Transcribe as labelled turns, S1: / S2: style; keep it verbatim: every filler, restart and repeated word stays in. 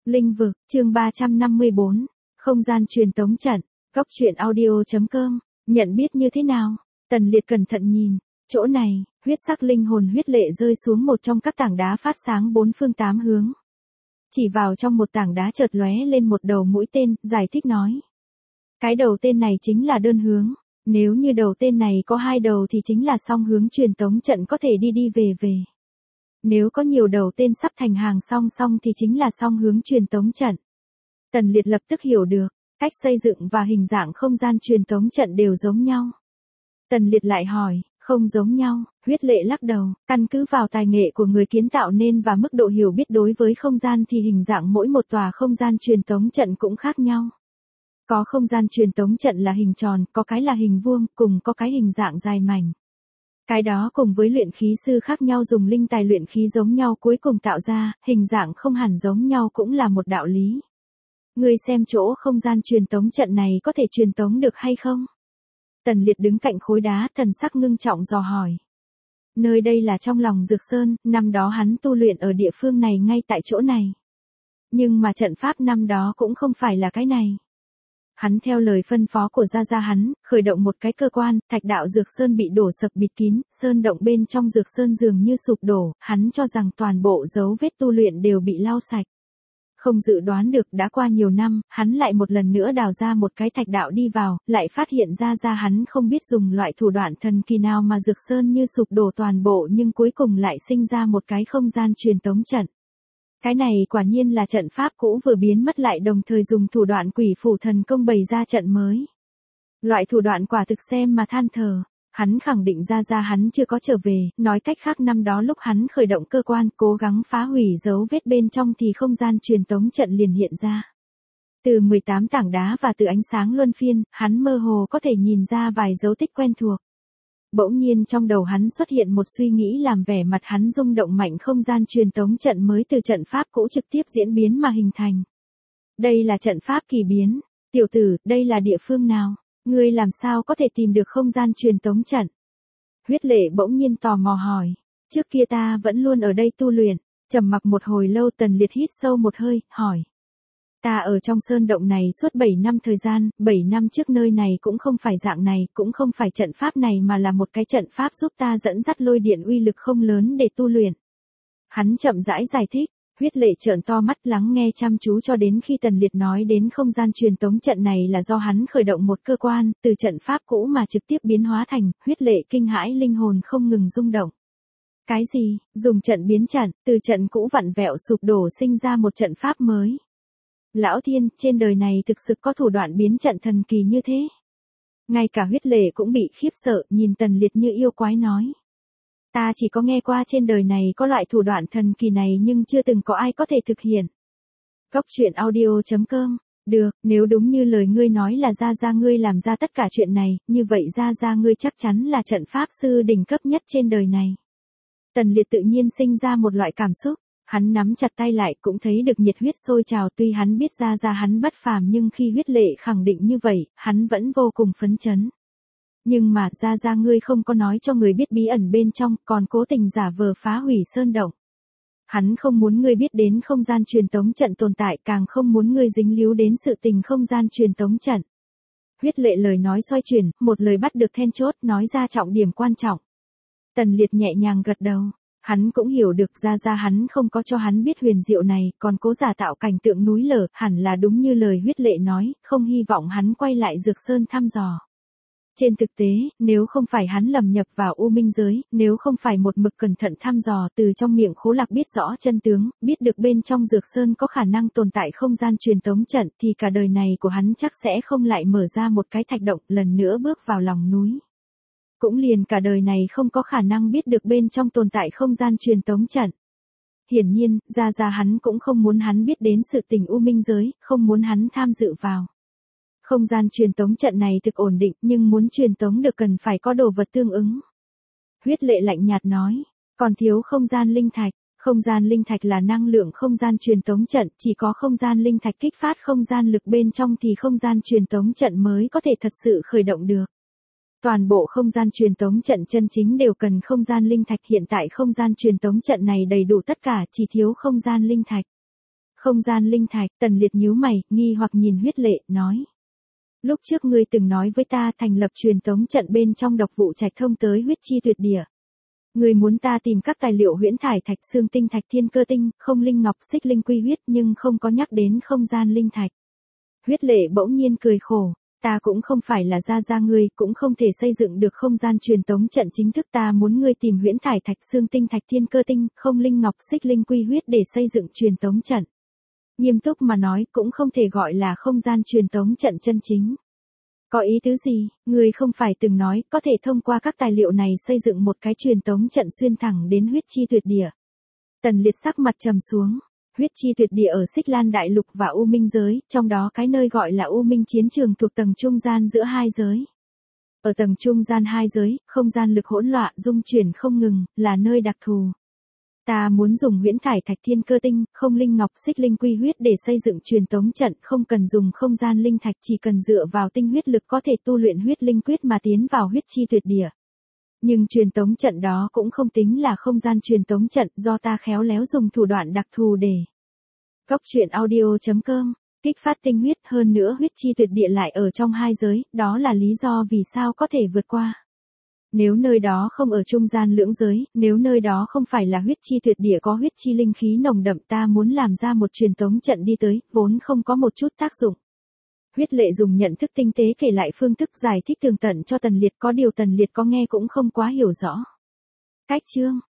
S1: Linh vực, chương ba trăm năm mươi bốn, không gian truyền tống trận, góc truyện audio.com, nhận biết như thế nào? Tần Liệt cẩn thận nhìn, chỗ này, huyết sắc linh hồn huyết lệ rơi xuống một trong các tảng đá phát sáng bốn phương tám hướng. Chỉ vào trong một tảng đá chợt lóe lên một đầu mũi tên, giải thích nói. Cái đầu tên này chính là đơn hướng, nếu như đầu tên này có hai đầu thì chính là song hướng truyền tống trận có thể đi đi về về. Nếu có nhiều đầu tên sắp thành hàng song song thì chính là song hướng truyền tống trận. Tần Liệt lập tức hiểu được, cách xây dựng và hình dạng không gian truyền tống trận đều giống nhau. Tần Liệt lại hỏi, không giống nhau, huyết lệ lắc đầu, căn cứ vào tài nghệ của người kiến tạo nên và mức độ hiểu biết đối với không gian thì hình dạng mỗi một tòa không gian truyền tống trận cũng khác nhau. Có không gian truyền tống trận là hình tròn, có cái là hình vuông, cùng có cái hình dạng dài mảnh. Cái đó cùng với luyện khí sư khác nhau dùng linh tài luyện khí giống nhau cuối cùng tạo ra, hình dạng không hẳn giống nhau cũng là một đạo lý. Ngươi xem chỗ không gian truyền tống trận này có thể truyền tống được hay không? Tần Liệt đứng cạnh khối đá thần sắc ngưng trọng dò hỏi. Nơi đây là trong lòng Dược Sơn, năm đó hắn tu luyện ở địa phương này ngay tại chỗ này. Nhưng mà trận pháp năm đó cũng không phải là cái này. Hắn theo lời phân phó của gia gia hắn, khởi động một cái cơ quan, thạch đạo Dược Sơn bị đổ sập bịt kín, sơn động bên trong Dược Sơn dường như sụp đổ, hắn cho rằng toàn bộ dấu vết tu luyện đều bị lau sạch. Không dự đoán được đã qua nhiều năm, hắn lại một lần nữa đào ra một cái thạch đạo đi vào, lại phát hiện ra ra hắn không biết dùng loại thủ đoạn thần kỳ nào mà Dược Sơn như sụp đổ toàn bộ nhưng cuối cùng lại sinh ra một cái không gian truyền tống trận. Cái này quả nhiên là trận pháp cũ vừa biến mất lại đồng thời dùng thủ đoạn quỷ phủ thần công bày ra trận mới. Loại thủ đoạn quả thực xem mà than thở. Hắn khẳng định ra ra hắn chưa có trở về, nói cách khác năm đó lúc hắn khởi động cơ quan cố gắng phá hủy dấu vết bên trong thì không gian truyền tống trận liền hiện ra. Từ mười tám tảng đá và từ ánh sáng luân phiên, hắn mơ hồ có thể nhìn ra vài dấu tích quen thuộc. Bỗng nhiên trong đầu hắn xuất hiện một suy nghĩ làm vẻ mặt hắn rung động mạnh không gian truyền tống trận mới từ trận pháp cũ trực tiếp diễn biến mà hình thành. Đây là trận pháp kỳ biến. Tiểu tử, đây là địa phương nào? Ngươi làm sao có thể tìm được không gian truyền tống trận? Huyết lệ bỗng nhiên tò mò hỏi. Trước kia ta vẫn luôn ở đây tu luyện. Trầm mặc một hồi lâu Tần Liệt hít sâu một hơi, hỏi. Ta ở trong sơn động này suốt bảy năm thời gian, bảy năm trước nơi này cũng không phải dạng này, cũng không phải trận pháp này mà là một cái trận pháp giúp ta dẫn dắt lôi điện uy lực không lớn để tu luyện. Hắn chậm rãi giải thích, huyết lệ trợn to mắt lắng nghe chăm chú cho đến khi Tần Liệt nói đến không gian truyền tống trận này là do hắn khởi động một cơ quan, từ trận pháp cũ mà trực tiếp biến hóa thành, huyết lệ kinh hãi linh hồn không ngừng rung động. Cái gì, dùng trận biến trận, từ trận cũ vặn vẹo sụp đổ sinh ra một trận pháp mới. Lão thiên, trên đời này thực sự có thủ đoạn biến trận thần kỳ như thế. Ngay cả huyết lệ cũng bị khiếp sợ, nhìn Tần Liệt như yêu quái nói. Ta chỉ có nghe qua trên đời này có loại thủ đoạn thần kỳ này nhưng chưa từng có ai có thể thực hiện. Góc truyện audio.com, được, nếu đúng như lời ngươi nói là ra ra ngươi làm ra tất cả chuyện này, như vậy ra ra ngươi chắc chắn là trận pháp sư đỉnh cấp nhất trên đời này. Tần Liệt tự nhiên sinh ra một loại cảm xúc. Hắn nắm chặt tay lại cũng thấy được nhiệt huyết sôi trào tuy hắn biết ra ra hắn bất phàm nhưng khi huyết lệ khẳng định như vậy, hắn vẫn vô cùng phấn chấn. Nhưng mà ra ra ngươi không có nói cho người biết bí ẩn bên trong còn cố tình giả vờ phá hủy sơn động. Hắn không muốn ngươi biết đến không gian truyền tống trận tồn tại càng không muốn ngươi dính líu đến sự tình không gian truyền tống trận. Huyết lệ lời nói xoay chuyển, một lời bắt được then chốt nói ra trọng điểm quan trọng. Tần Liệt nhẹ nhàng gật đầu. Hắn cũng hiểu được ra ra hắn không có cho hắn biết huyền diệu này, còn cố giả tạo cảnh tượng núi lở, hẳn là đúng như lời huyết lệ nói, không hy vọng hắn quay lại Dược Sơn thăm dò. Trên thực tế, nếu không phải hắn lầm nhập vào U Minh giới, nếu không phải một mực cẩn thận thăm dò từ trong miệng Khố Lạc biết rõ chân tướng, biết được bên trong Dược Sơn có khả năng tồn tại không gian truyền tống trận thì cả đời này của hắn chắc sẽ không lại mở ra một cái thạch động lần nữa bước vào lòng núi. Cũng liền cả đời này không có khả năng biết được bên trong tồn tại không gian truyền tống trận. Hiển nhiên, ra ra hắn cũng không muốn hắn biết đến sự tình U Minh giới, không muốn hắn tham dự vào. Không gian truyền tống trận này thực ổn định nhưng muốn truyền tống được cần phải có đồ vật tương ứng. Huyết lệ lạnh nhạt nói, còn thiếu không gian linh thạch. Không gian linh thạch là năng lượng không gian truyền tống trận, chỉ có không gian linh thạch kích phát không gian lực bên trong thì không gian truyền tống trận mới có thể thật sự khởi động được. Toàn bộ không gian truyền tống trận chân chính đều cần không gian linh thạch hiện tại không gian truyền tống trận này đầy đủ tất cả chỉ thiếu không gian linh thạch. Không gian linh thạch, Tần Liệt nhíu mày, nghi hoặc nhìn Huyết Lệ, nói. Lúc trước ngươi từng nói với ta thành lập truyền tống trận bên trong độc vụ trạch thông tới huyết chi tuyệt địa. Ngươi muốn ta tìm các tài liệu huyễn thải thạch, xương tinh thạch, thiên cơ tinh, không linh ngọc, xích linh quy huyết, nhưng không có nhắc đến không gian linh thạch. Huyết Lệ bỗng nhiên cười khổ, ta cũng không phải là gia gia ngươi, cũng không thể xây dựng được không gian truyền tống trận chính thức, ta muốn ngươi tìm huyễn thải thạch, xương tinh thạch, thiên cơ tinh, không linh ngọc, xích linh quy huyết để xây dựng truyền tống trận. Nghiêm túc mà nói, cũng không thể gọi là không gian truyền tống trận chân chính. Có ý tứ gì? Ngươi không phải từng nói có thể thông qua các tài liệu này xây dựng một cái truyền tống trận xuyên thẳng đến huyết chi tuyệt địa. Tần Liệt sắc mặt trầm xuống. Huyết chi tuyệt địa ở Xích Lan Đại Lục và U Minh giới, trong đó cái nơi gọi là U Minh chiến trường thuộc tầng trung gian giữa hai giới. Ở tầng trung gian hai giới, không gian lực hỗn loạn dung chuyển không ngừng, là nơi đặc thù. Ta muốn dùng huyễn thải thạch, thiên cơ tinh, không linh ngọc, xích linh quy huyết để xây dựng truyền tống trận, không cần dùng không gian linh thạch, chỉ cần dựa vào tinh huyết lực có thể tu luyện huyết linh quyết mà tiến vào huyết chi tuyệt địa. Nhưng truyền tống trận đó cũng không tính là không gian truyền tống trận, do ta khéo léo dùng thủ đoạn đặc thù để. Góc truyện audio chấm com, kích phát tinh huyết, hơn nữa huyết chi tuyệt địa lại ở trong hai giới, đó là lý do vì sao có thể vượt qua. Nếu nơi đó không ở trung gian lưỡng giới, nếu nơi đó không phải là huyết chi tuyệt địa có huyết chi linh khí nồng đậm, ta muốn làm ra một truyền tống trận đi tới, vốn không có một chút tác dụng. Huyết Lệ dùng nhận thức tinh tế kể lại phương thức giải thích tường tận cho Tần Liệt, có điều Tần Liệt có nghe cũng không quá hiểu rõ. Cách chương,